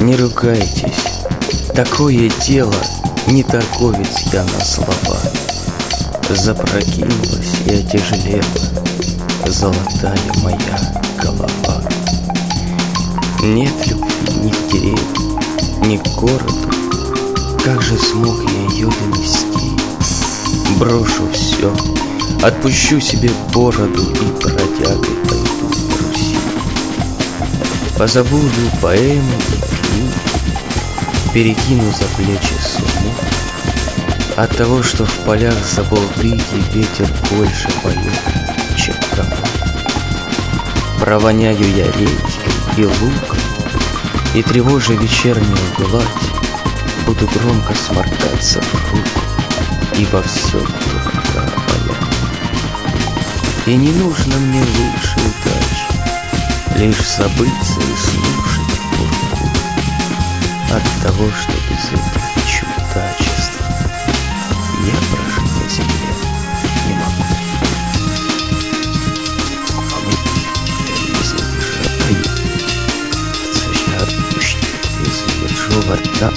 Не ругайтесь, такое дело, не торговец я на слова. Запрокинулась и отяжелела золотая моя голова. Нет любви ни к деревне, ни к городу. Как же смог я ее донести? Брошу все, отпущу себе бороду и бродягой пойду в Руси. Позабуду поэму и книгу, перекину за плечи сумму. От того, что в полях за Балтыки ветер больше поет, чем кому. Провоняю я редькой и луком, и, тревожа вечернюю гладь, буду громко сморкаться в руку и во все дурака валять. И не нужно мне лучше удачи, лишь забыться и слушать мурку. От того, что без этих чудачеств я прожить на земле не могу. А мы, если дышать, я отпущу из большого рта.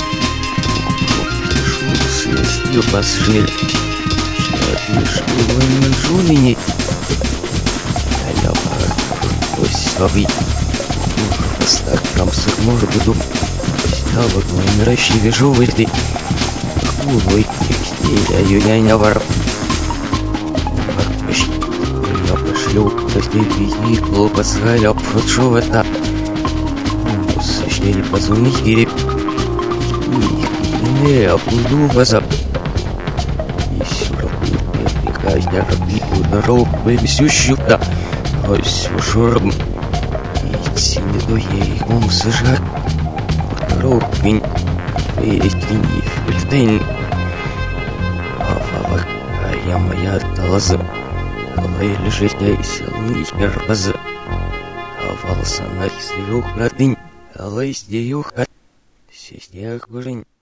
Прошу слезтью посжель, что отмешивала межу меня. Я попросовый, по-старому сырмор буду. Стало мой миращий вежовый ты. Увы, я не вор. Я пошлю, после визни, глупо сгалёб, вот шо это? Сочнее позвонить, гири. Не, я буду глаза. И сюда будет приказать, я роблю дорогу, высющую, да. Ось шурм. И сине до ей, ум сажать. Дорогу, винь. Есть винь, фельдейн. Я моя талаза, голая лежит я и силный гербаза. Волоса на рисуюх радынь, алай сдеюх, сестях гурень.